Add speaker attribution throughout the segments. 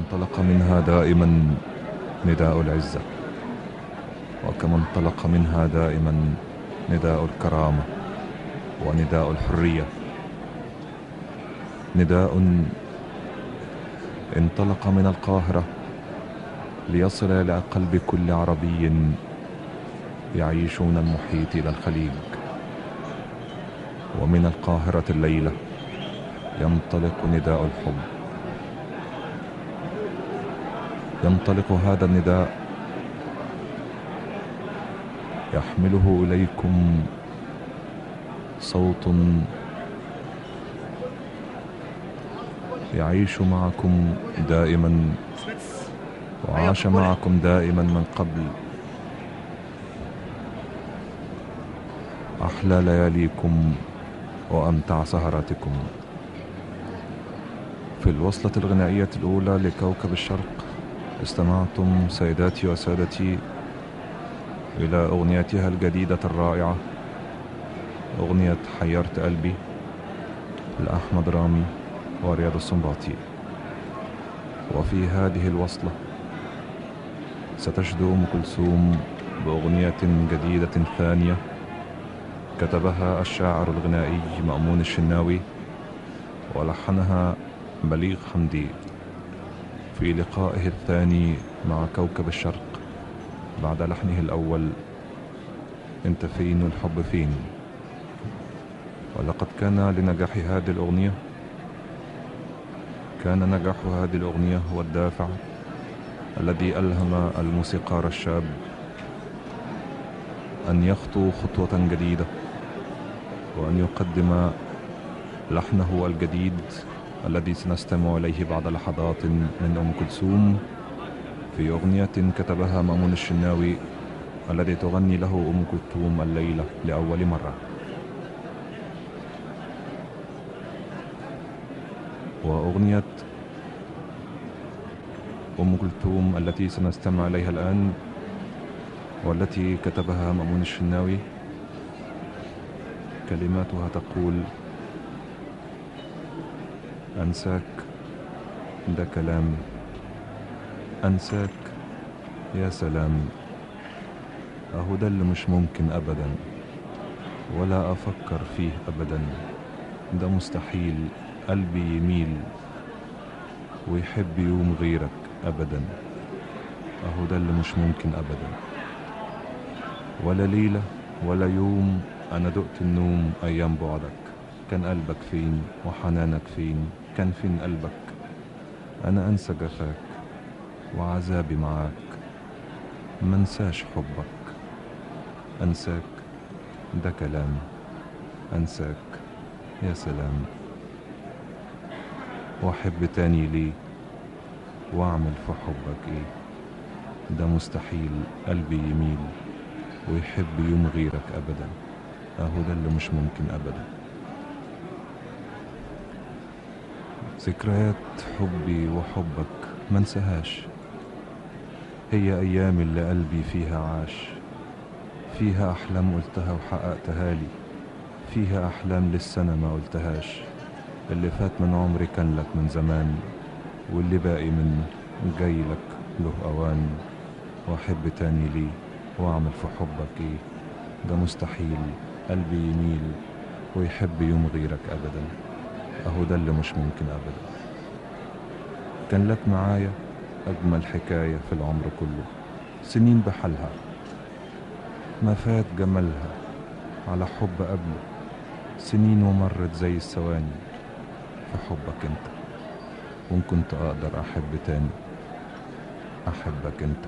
Speaker 1: انطلق منها دائما نداء العزة، وكما انطلق منها دائما نداء الكرامة ونداء الحرية، نداء انطلق من القاهرة ليصل إلى قلب كل عربي يعيشون المحيط إلى الخليج. ومن القاهرة الليلة ينطلق نداء الحب، ينطلق هذا النداء يحمله إليكم صوت يعيش معكم دائما وعاش معكم دائما من قبل أحلى لياليكم وأمتع سهراتكم. في الوصلة الغنائية الأولى لكوكب الشرق استمعتم سيداتي وسادتي إلى أغنيتها الجديدة الرائعة، أغنية حيرت قلبي لأحمد رامي ورياض السنباطي. وفي هذه الوصلة ستشدو أم كلثوم بأغنية جديدة ثانية كتبها الشاعر الغنائي مأمون الشناوي ولحنها بليغ حمدي في لقائه الثاني مع كوكب الشرق بعد لحنه الأول انت فين والحب فين. ولقد كان لنجاح هذه الأغنية كان نجاح هذه الأغنية هو الدافع الذي ألهم الموسيقار الشاب أن يخطو خطوة جديدة وأن يقدم لحنه الجديد الذي سنستمع إليه بعد لحظات من أم كلثوم في أغنية كتبها مأمون الشناوي الذي تغني له أم كلثوم الليلة لأول مرة. وأغنية أم كلثوم التي سنستمع إليها الآن والتي كتبها مأمون الشناوي كلماتها تقول: أنساك ده كلام، أنساك يا سلام، أهو ده اللي مش ممكن أبدا ولا أفكر فيه أبدا، ده مستحيل قلبي يميل ويحب يوم غيرك أبدا، أهو ده اللي مش ممكن أبدا، ولا ليلة ولا يوم أنا دقت النوم أيام بعدك، كان قلبك فين وحنانك فين، كان فين قلبك، أنا أنسى جفاك وعذابي معاك، منساش حبك، أنساك ده كلام، أنساك يا سلام، وأحب تاني ليه وأعمل في حبك إيه، ده مستحيل قلبي يميل ويحب يوم غيرك أبدا، أهو ده اللي مش ممكن أبدا. ذكريات حبي وحبك منساهاش، هي أيام اللي قلبي فيها عاش، فيها أحلام قلتها وحققتها لي، فيها أحلام لسه أنا ما قلتهاش، اللي فات من عمري كان لك من زمان، واللي باقي منه جاي لك له أوان، وأحب تاني ليه وأعمل في حبك إيه، ده مستحيل قلبي يميل ويحب يوم غيرك أبدا، أهو ده اللي مش ممكن أبدا. كان لك معايا أجمل حكاية في العمر كله، سنين بحالها ما فات جمالها، على حب قبله سنين ومرت زي الثواني، في حبك انت، وان كنت اقدر احب تاني احبك انت.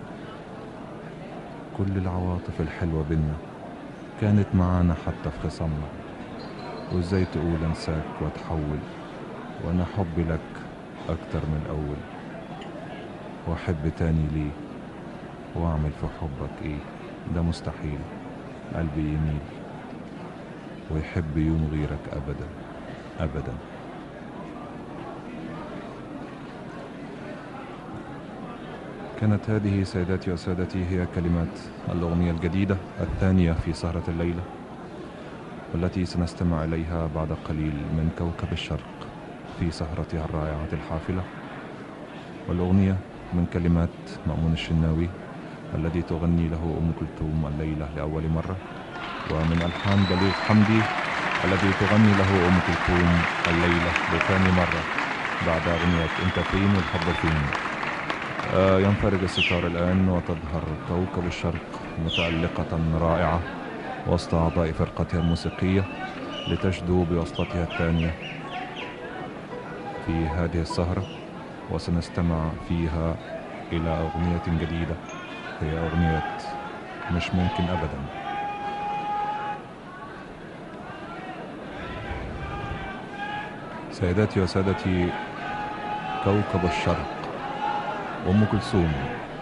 Speaker 1: كل العواطف الحلوة بينا كانت معانا حتى في خصامنا، وازاي تقول انساك واتحول وانا حبي لك اكتر من الاول، واحب تاني ليه واعمل في حبك ايه، ده مستحيل قلبي يميل ويحب يوم غيرك ابدا ابدا. كانت هذه سيداتي وسادتي هي كلمات الأغنية الجديدة الثانية في سهرة الليلة، والتي سنستمع إليها بعد قليل من كوكب الشرق في سهرتها الرائعة الحافلة. والأغنية من كلمات مأمون الشناوي الذي تغني له أم كلثوم الليلة لأول مرة، ومن ألحان بليغ حمدي الذي تغني له أم كلثوم الليلة لثاني مرة بعد أغنية أنت فين والحب فين. ينفرج الستار الآن وتظهر كوكب الشرق متألقة رائعة وسط أعضاء فرقتها الموسيقية لتشدو بوصلتها الثانية في هذه السهرة، وسنستمع فيها إلى أغنية جديدة هي أغنية مش ممكن أبدا. سيداتي وسادتي، كوكب الشرق أم كلثوم.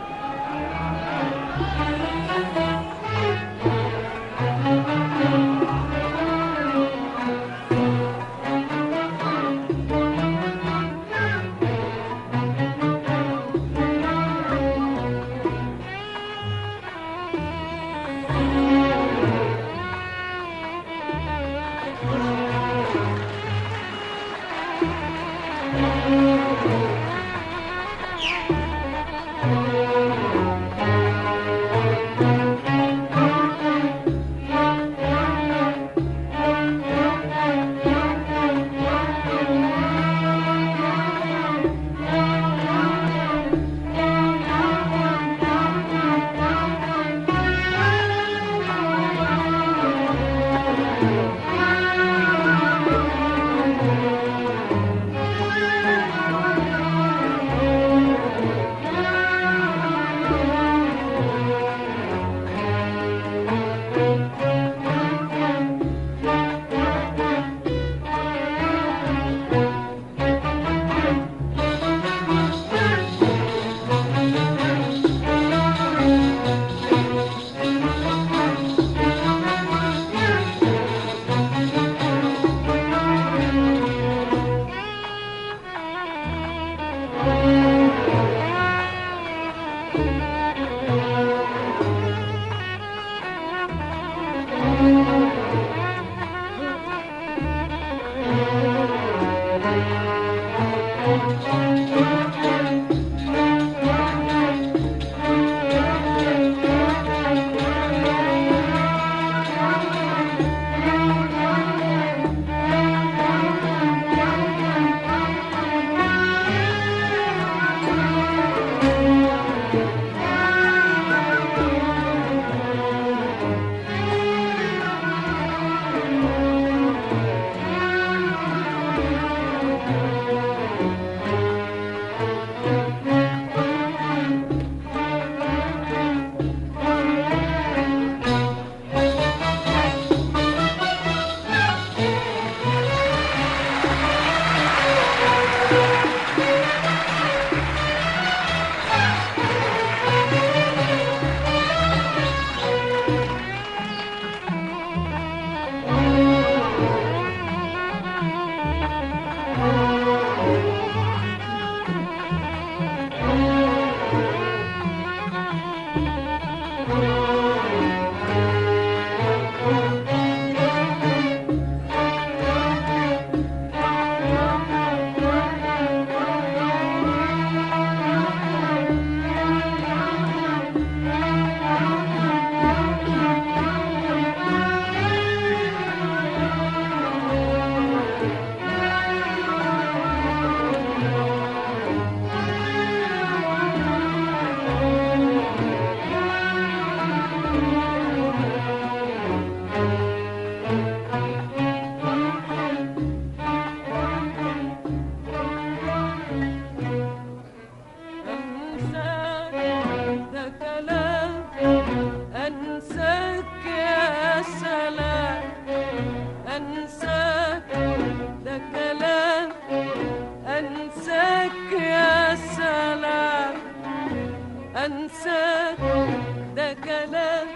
Speaker 2: أنساك ده كلام،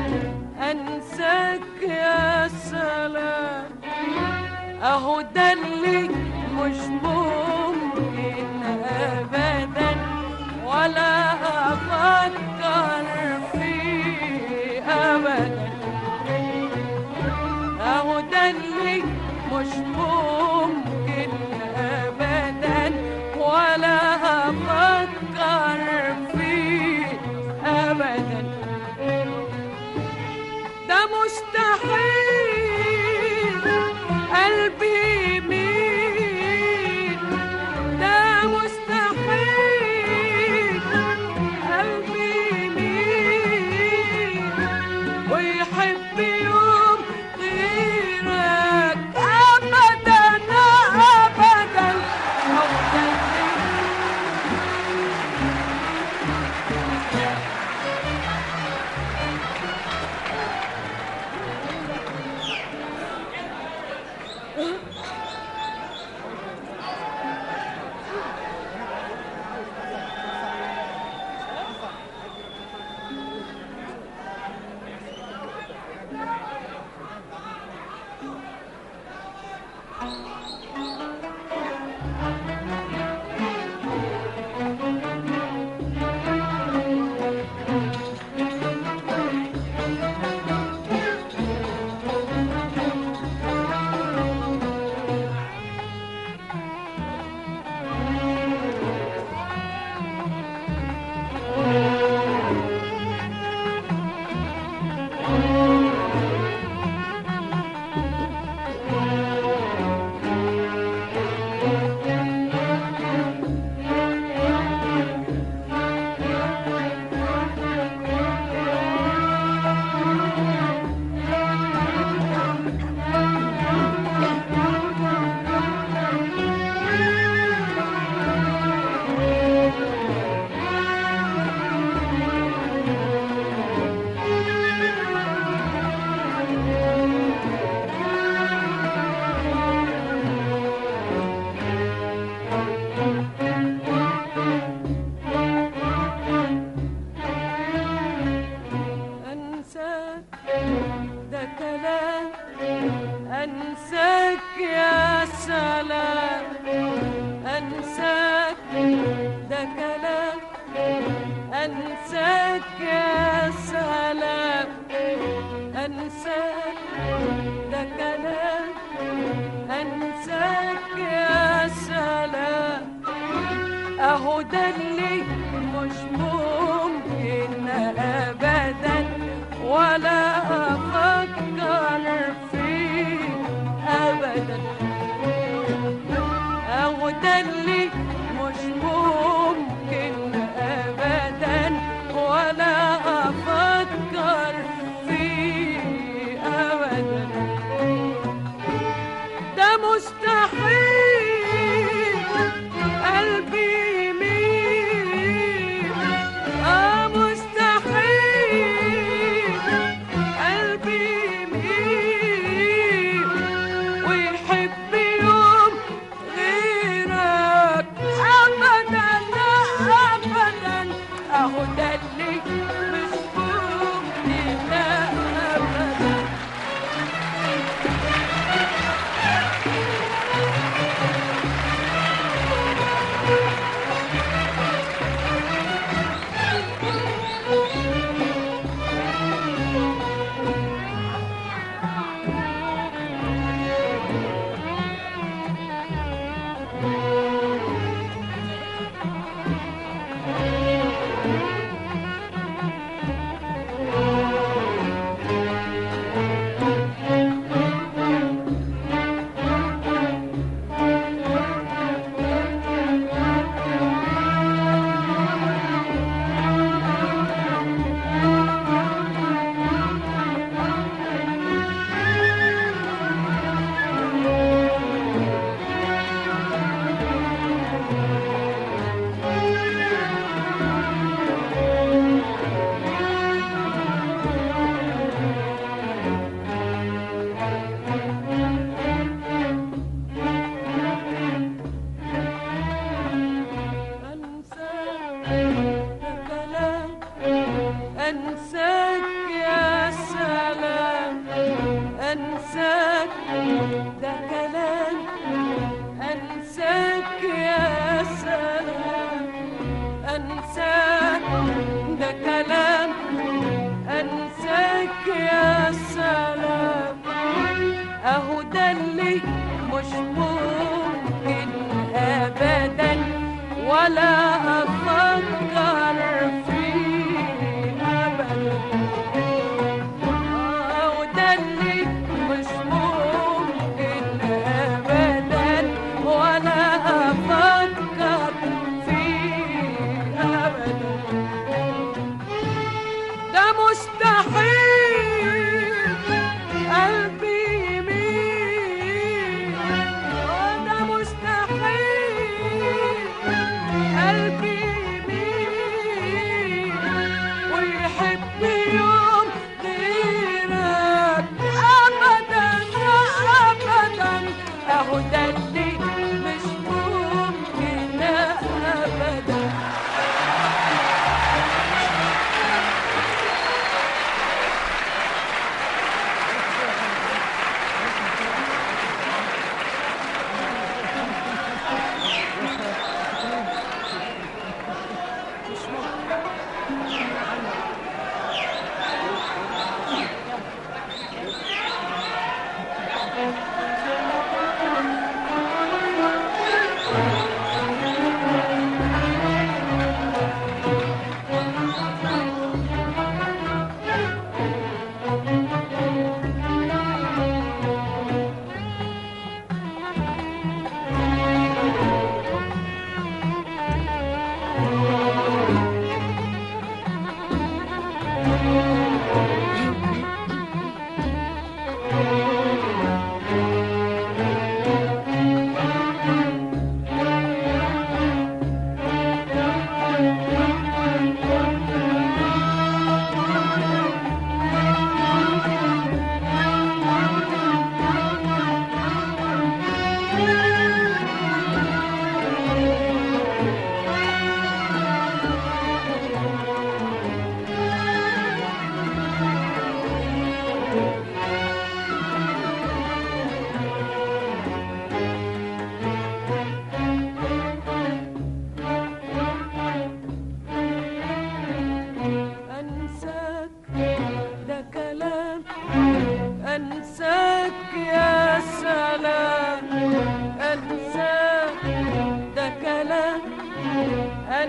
Speaker 2: أنساك يا سلام. أهو ده اللي مش ممكن أبدا ولا أفكر فيه أبدا. أهو ده اللي مش ممكن أبدا ولا أفكر يا سلام أنساك ده كلام أنساك يا سلام أهو ده اللي مش ممكن أبدا ولا أفكر فيه أبدا أهو ده اللي مش ممكن أبدا ولا أفكر فيه أبدا ده مستحيل قلبي يميل مستحيل قلبي يميل ويحب يوم غيرك أبدا أبدا أهو ده اللي مش ممكن أبدا أنساك يا سلام أنساك ده كلام أنساك يا سلام أنساك ده كلام أنساك يا سلام أهو ده اللي مش ممكن أبدا ولا أفكر فيه أبدا وده اللي مش ممكن أبدا ولا أفكر فيه أبدا ده مستحيل قلبي يميل ده مستحيل قلبي يميل ويحب يوم غيرك أبدا أبدا أهو ده اللي مش ممكن أبدا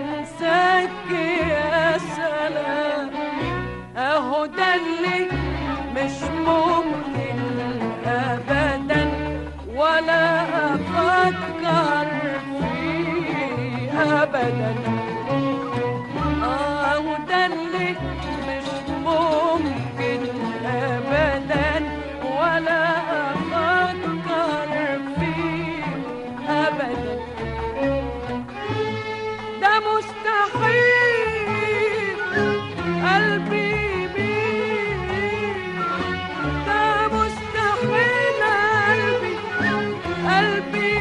Speaker 2: انساك يا سلام، اهو ده اللي مش ممكن ابدا ولا افكر فيه ابدا. وده اللي مش ممكن ابدا ولا افكر فيه ابدا. ده مستحيل قلبي يميل، ده مستحيل قلبي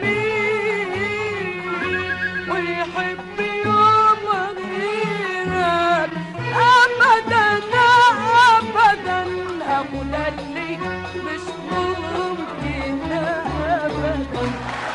Speaker 2: يميل ويحب يوم غيرك ابدا ابدا. ابو ده اللي مش ممكن ابدا.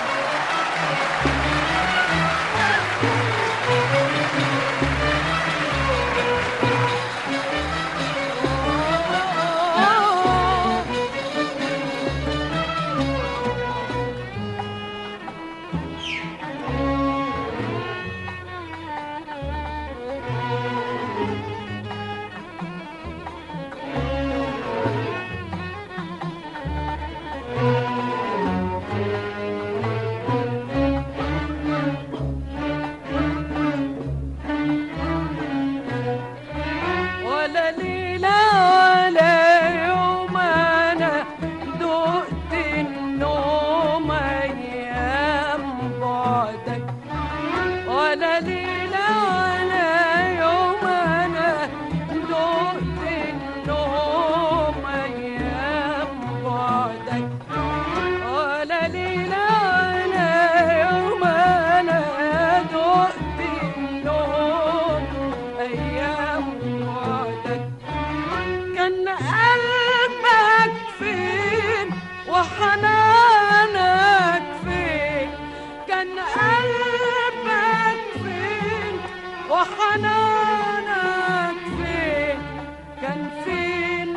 Speaker 2: ولا ليلة ولا يوم أنا دقت النوم أيام بعدك. ولا ليلة ولا يوم أنا دقت النوم أيام بعدك. ولا ليلة ولا يوم أنا دقت النوم أيام بعدك. كان قلبك فين وحنانك فين؟ كان قلبك فين وحنانك فين؟ كان فين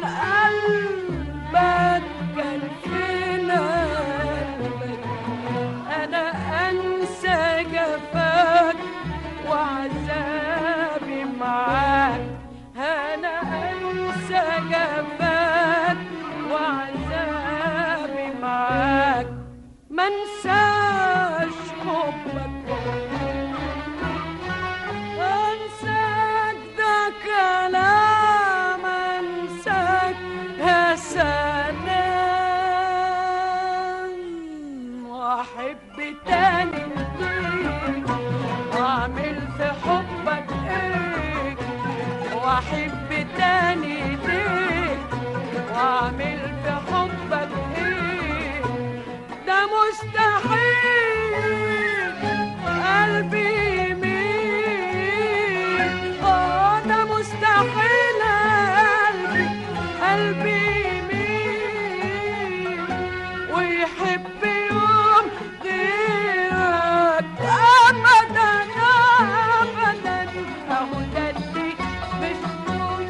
Speaker 2: قلبك؟ كان فين قلبك؟ أنا أنسى جفاك وعذابي معاك. أنا أنسى جفاك وعذابي معاك. منساش حبك أنساك، ده كلام أنساك يا سلام. وأحب تاني ليك وأعمل في حبك إيه، وأحب تاني ليك وأعمل في حبك إيه. ده مستحيل قلبي يميل، ده مستحيل قلبي يميل ويحب يوم غيرك ابدا ابدا. اهو ده اللي مش ممكن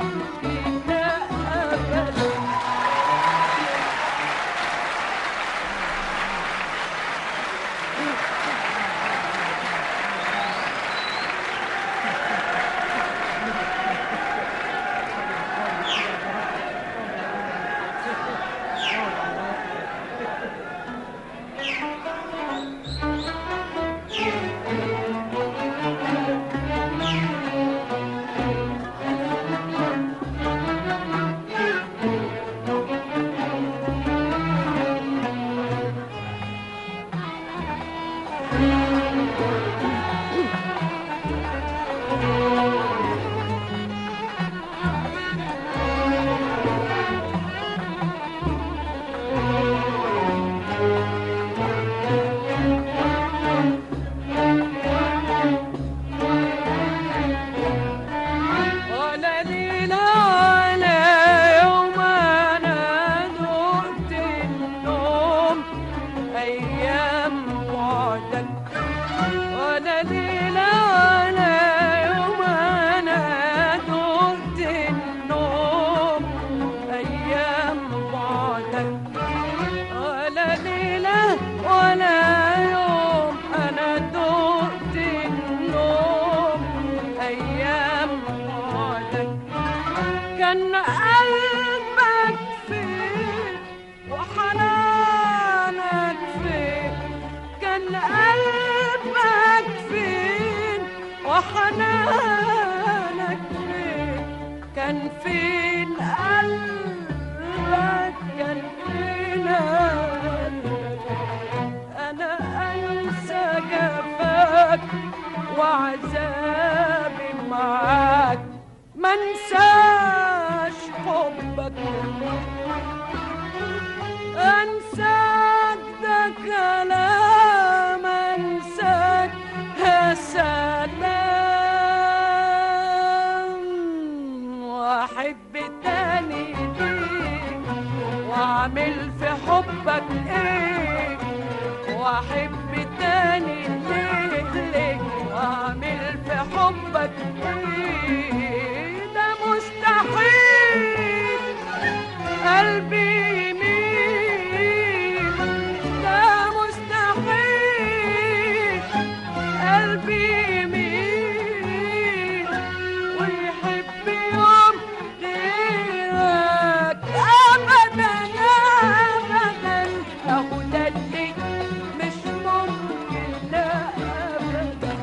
Speaker 2: كان قلبك فين وحنانك فين؟ كان قلبك فين وحنانك فين؟ كان فين قلبك؟ كان فين قلبك؟ أنا أنسى جفاك وعذابي معاك، منساش حبك. أنساك ده كلام، أنساك يا سلام، وأحب تاني ليك وأعمل في حبك إيه، وأحب تاني ليك وأعمل في حبك إيه. ده مستحيل قلبي يميل، ده مستحيل قلبي يميل ويحب يوم غيرك أبدا أبدا. أهو ده اللي مش ممكن، لا أبدا.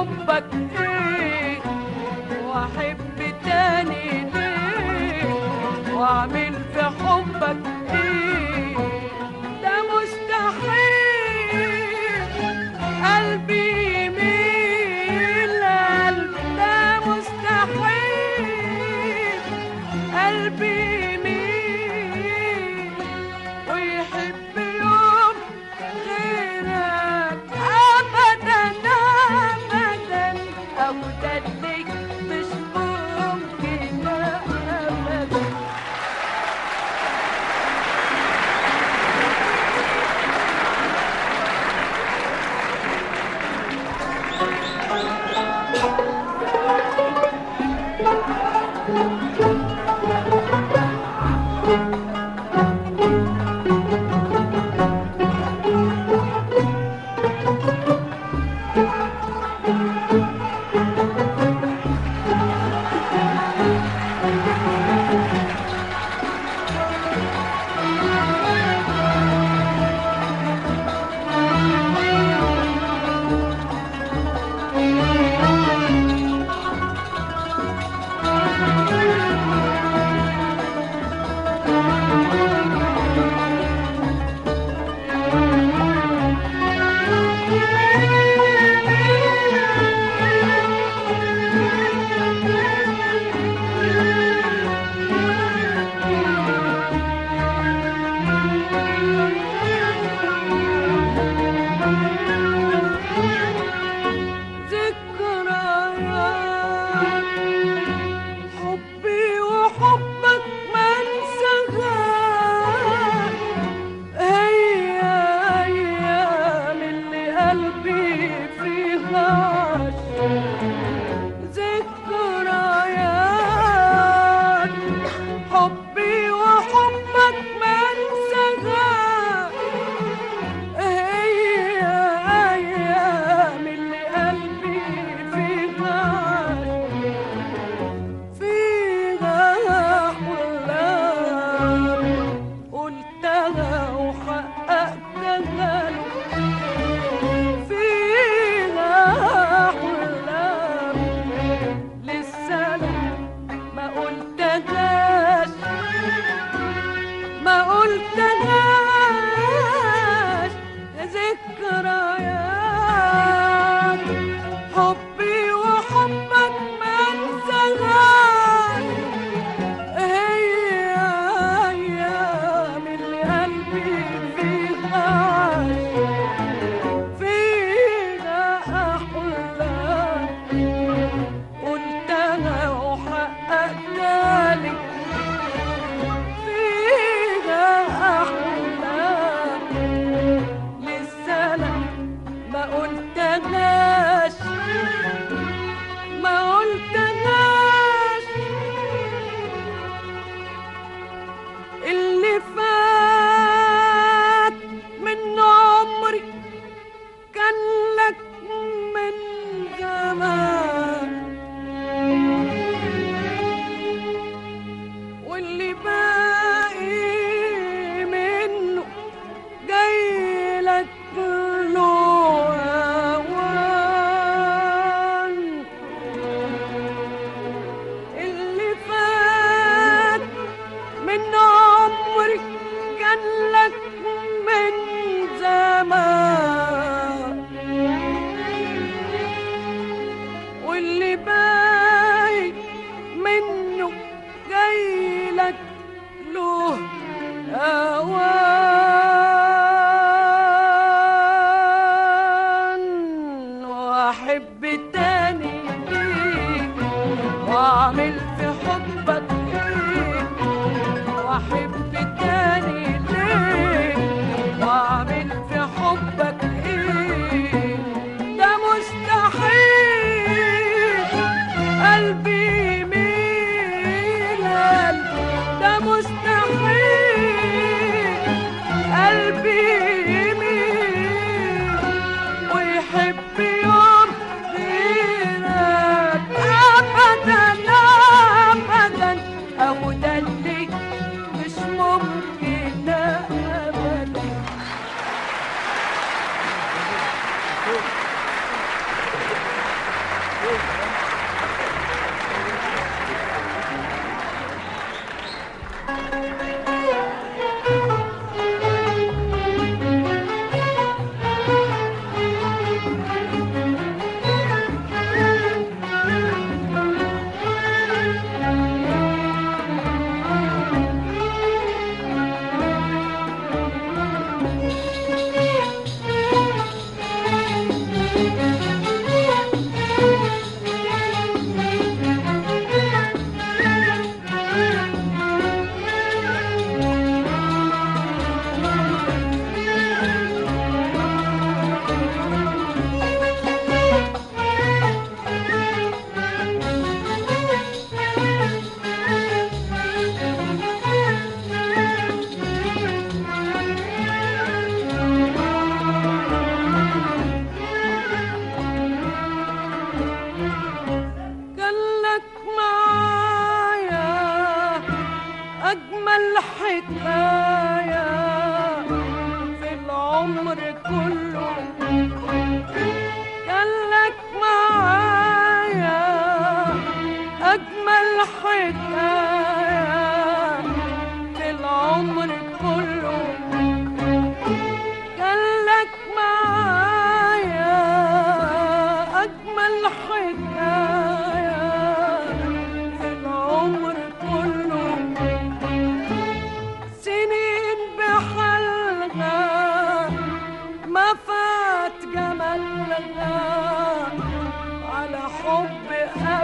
Speaker 2: حبك ايه واحب تاني ليه واعمل في حبك ايه ده مستحيل قلبي يميل ده مستحيل قلبي يميل ويحب يوم غيرك ابدا ابدا ابدا ليك مش ممكن ابدا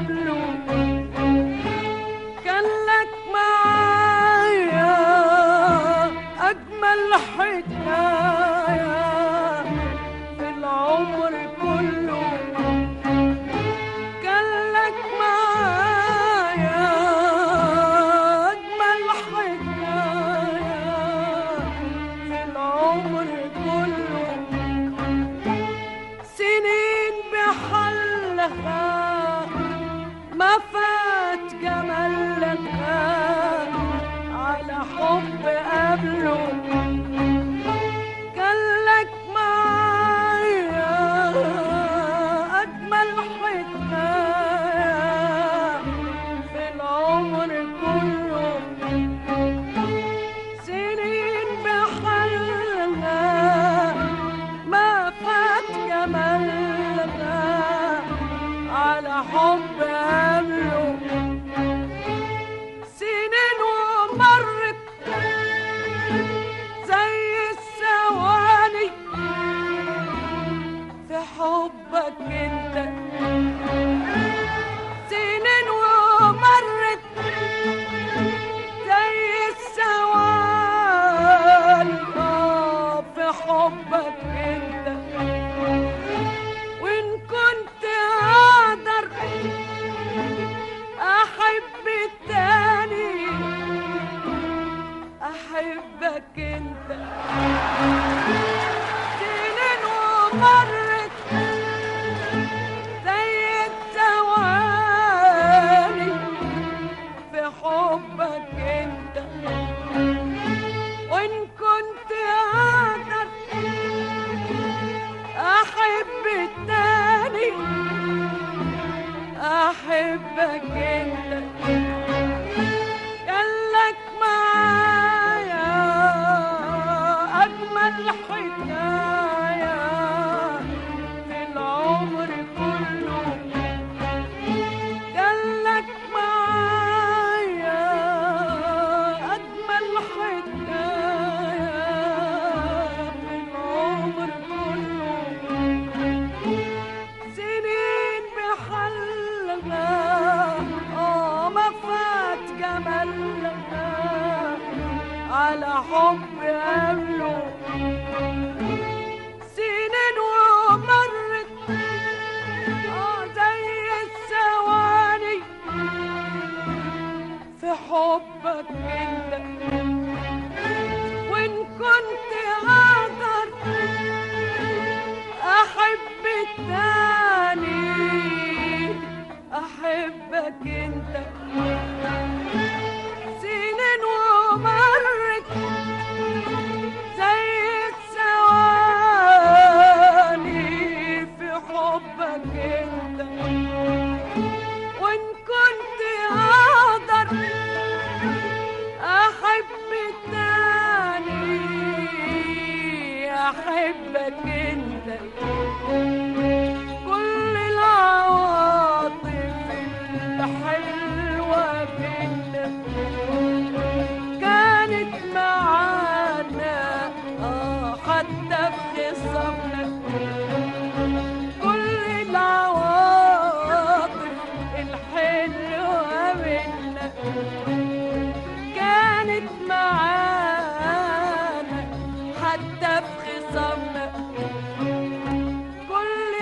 Speaker 2: قبله كان لك معايا أجمل حكاية في العمر كله كان لك معايا أجمل حكاية في العمر كله سنين بحلها ما فات جمالها على حب قبله كان لك معايا أجمل حكاية في العمر كله سنين بحلها ما فات جمالها على حب قبله سنين ومرت زي الثواني في حبك انت سنين ومرت زي الثواني في حبك انت وإن كنت أقدر أحب التاني أحبك أنت سنين ومرت زي الثواني في حبك أنت وإن كنت أقدر أحب التاني أحبك أنت كان لك معايا أجمل حكاية في العمر كله كان لك معايا أجمل حكاية في العمر كله سنين بحلها ما فات جمالها على حب قبله سنين ومرت زي الثواني في حبك انت وان كنت اقدر احب التاني احبك انت سنين ومرت زي الثواني في حبك انت وان كنت اقدر احب التاني احبك انت كل العواطف الحلوة بينا كانت معانا حتى في خصامنا كل العواطف الحلوة بينا كانت معانا حتى في خصامنا كل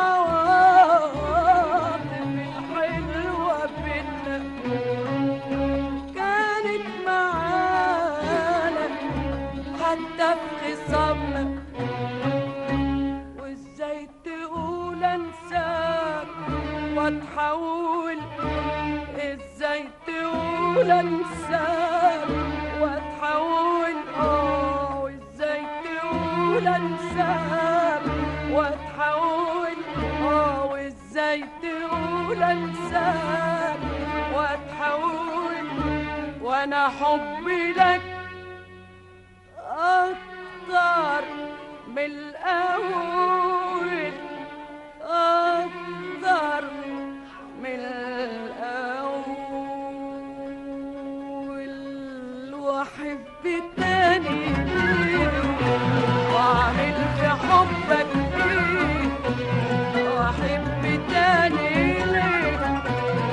Speaker 2: العواطف الحلوة بينا كانت معانا حتى في خصامنا وازاي تقول انساك واتحول ازاي تقول انساك واتحول وازاي تقول انساك واتحول وازاي تقول انساك واتحول وانا حبي لك اكتر من الاول اكتر من الاول واحب تاني واعمل في حبك ايه واحب تاني ليه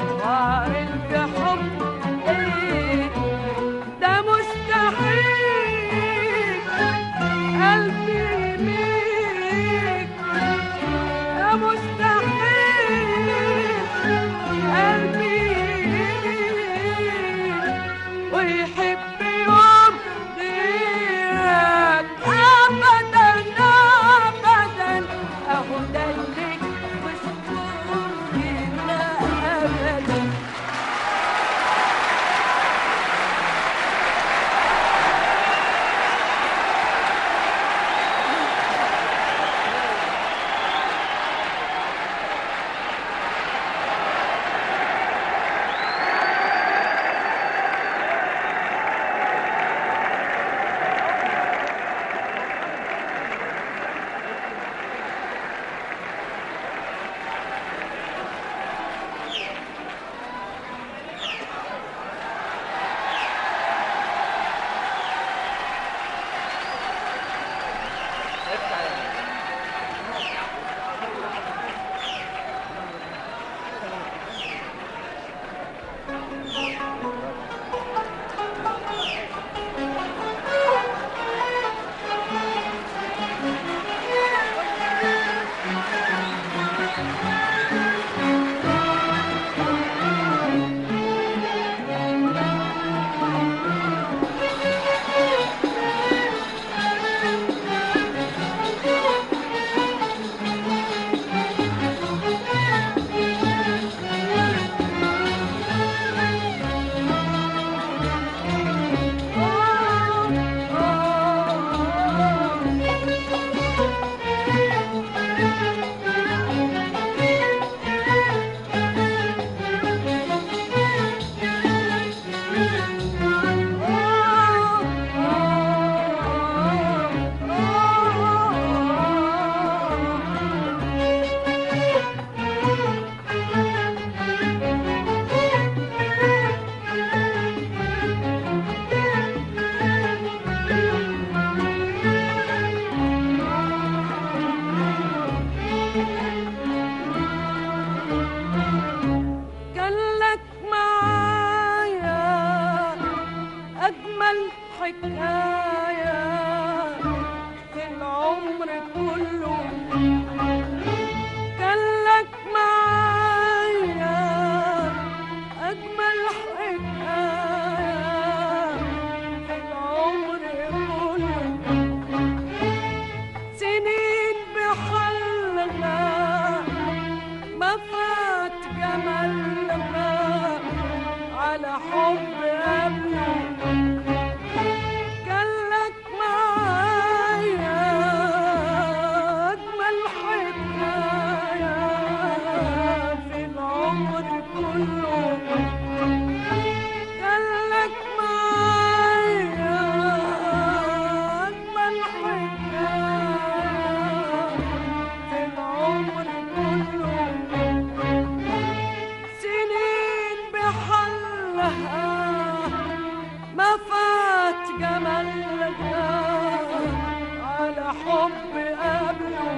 Speaker 2: العمر كله كان لك معايا أجمل حكاية في العمر كله سنين بحلها ما فات جمالها على حب قبله كان لك معايا أجمل حكاية في العمر كله كان لك معايا أجمل حكاية في العمر كله سنين بحلها ما فات جمالها على حب قبله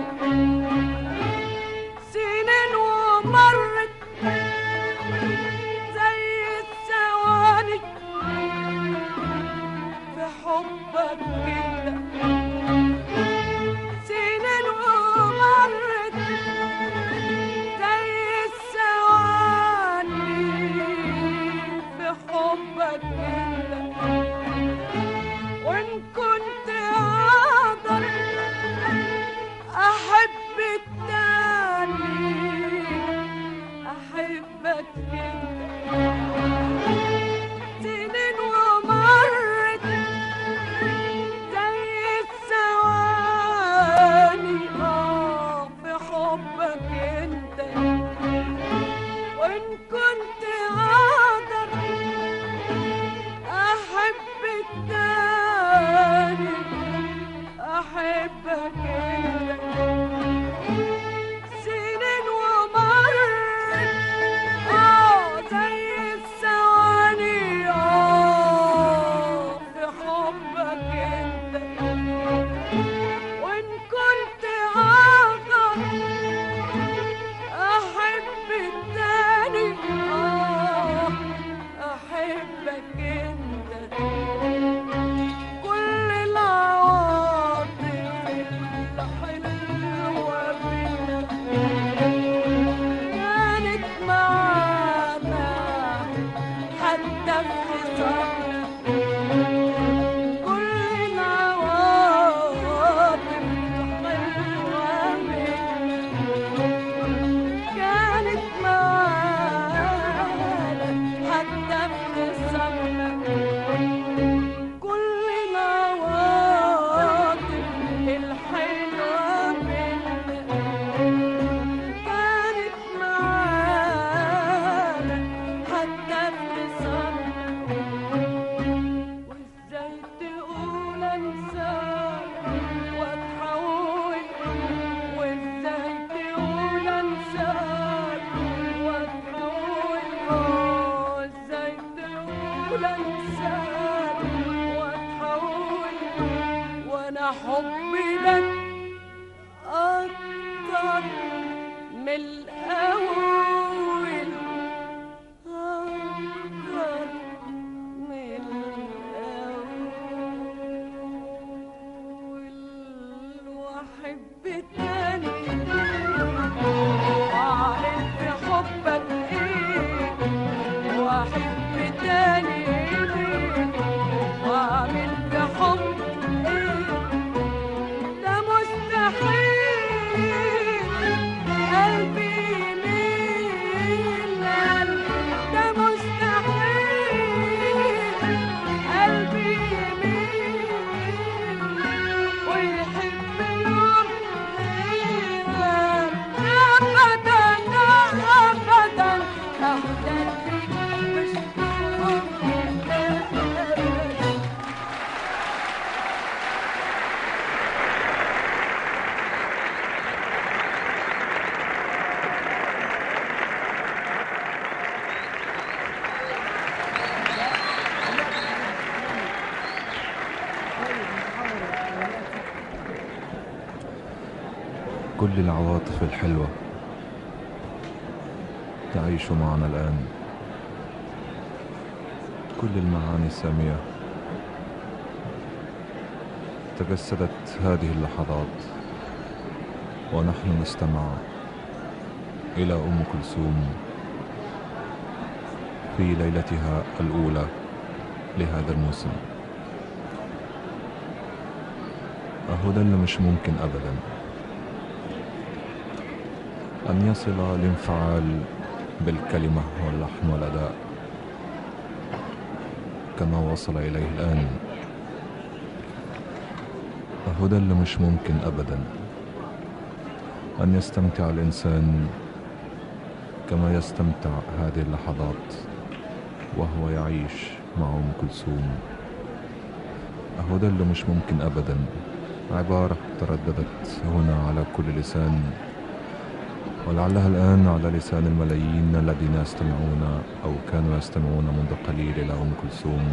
Speaker 2: سنين ومرت زي الثواني في حبك كده سنين ومرت زي الثواني في حبك كده وإن كنت أقدر أحب التاني أحبك كده سنين ومرت زي الثواني في حبك انت وإن كنت أقدر أحب التاني أحبك انت سنين ومرت زي الثواني في حبك انت وإن كنت أقدر أحب التاني أحبك انت كل العواطف الحلوة بينا كانت معانا حتى في خصامنا كل العواطف الحلوة بينا كانت معانا حتى في خصامنا كل العواطف الحلوة بينا كانت معانا حتى في خصامنا وازاي تقول انساك واتحول وازاي تقول انساك واتحول ازاي تقول انساك واتحول وانا حبي لك اكتر من الاول اكتر من الاول واحب التاني واعرف بحبك ايه واحب تاني ليه واعمل بحب ايه ده مستحيل قلبي يميل ده مستحيل قلبي يميل ويحب يوم غيرك ابدا ابدا احلامي مش ممكن ابدا
Speaker 1: كل العواطف الحلوة تعيش معنا الآن، كل المعاني السامية تجسدت هذه اللحظات ونحن نستمع إلى أم كلثوم في ليلتها الأولى لهذا الموسم. أهو ده اللي مش ممكن أبدا أن يصل الانفعال بالكلمة واللحن والأداء كما وصل إليه الآن. أهو ده اللي مش ممكن أبدا أن يستمتع الإنسان كما يستمتع هذه اللحظات وهو يعيش مع أم كلثوم. أهو ده اللي مش ممكن أبدا. عبارة ترددت هنا على كل لسان، ولعلها الآن على لسان الملايين الذين يستمعون أو كانوا يستمعون منذ قليل إلى أم كلثوم،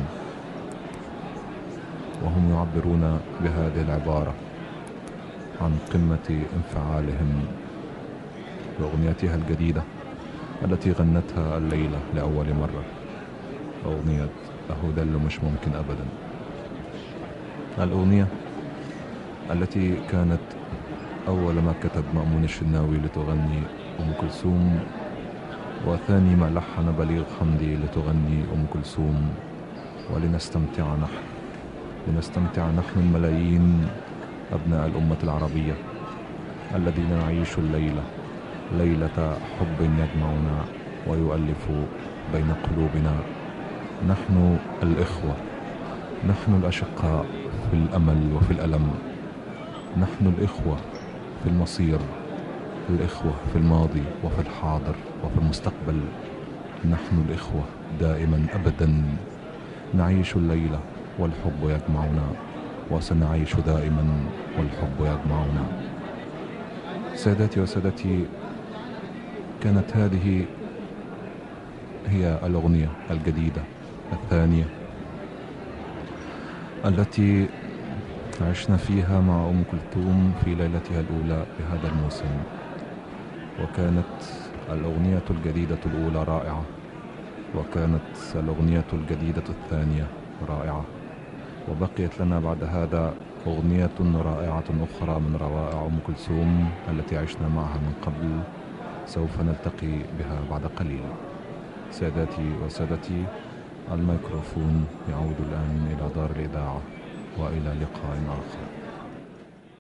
Speaker 1: وهم يعبرون بهذه العبارة عن قمة انفعالهم بأغنيتها الجديدة التي غنتها الليلة لأول مرة، أغنية أهو ده اللي مش ممكن أبدا. الأغنية التي كانت أول ما كتب مأمون الشناوي لتغني أم كلثوم، وثاني ما لحن بليغ حمدي لتغني أم كلثوم، لنستمتع نحن الملايين أبناء الأمة العربية الذين نعيش الليلة ليلة حب يجمعنا ويؤلف بين قلوبنا. نحن الإخوة، نحن الأشقاء في الأمل وفي الألم، نحن الإخوة في المصير، الإخوة في الماضي وفي الحاضر وفي المستقبل. نحن الإخوة دائما أبدا، نعيش الليلة والحب يجمعنا، وسنعيش دائما والحب يجمعنا. سادتي وسادتي، كانت هذه هي الأغنية الجديدة الثانية التي عشنا فيها مع أم كلثوم في ليلتها الأولى بهذا الموسم، وكانت الأغنية الجديدة الأولى رائعة، وكانت الأغنية الجديدة الثانية رائعة، وبقيت لنا بعد هذا أغنية رائعة أخرى من روائع أم كلثوم التي عشنا معها من قبل، سوف نلتقي بها بعد قليل. سادتي وسادتي، الميكروفون يعود الآن إلى دار الإذاعة، وإلى لقاء آخر.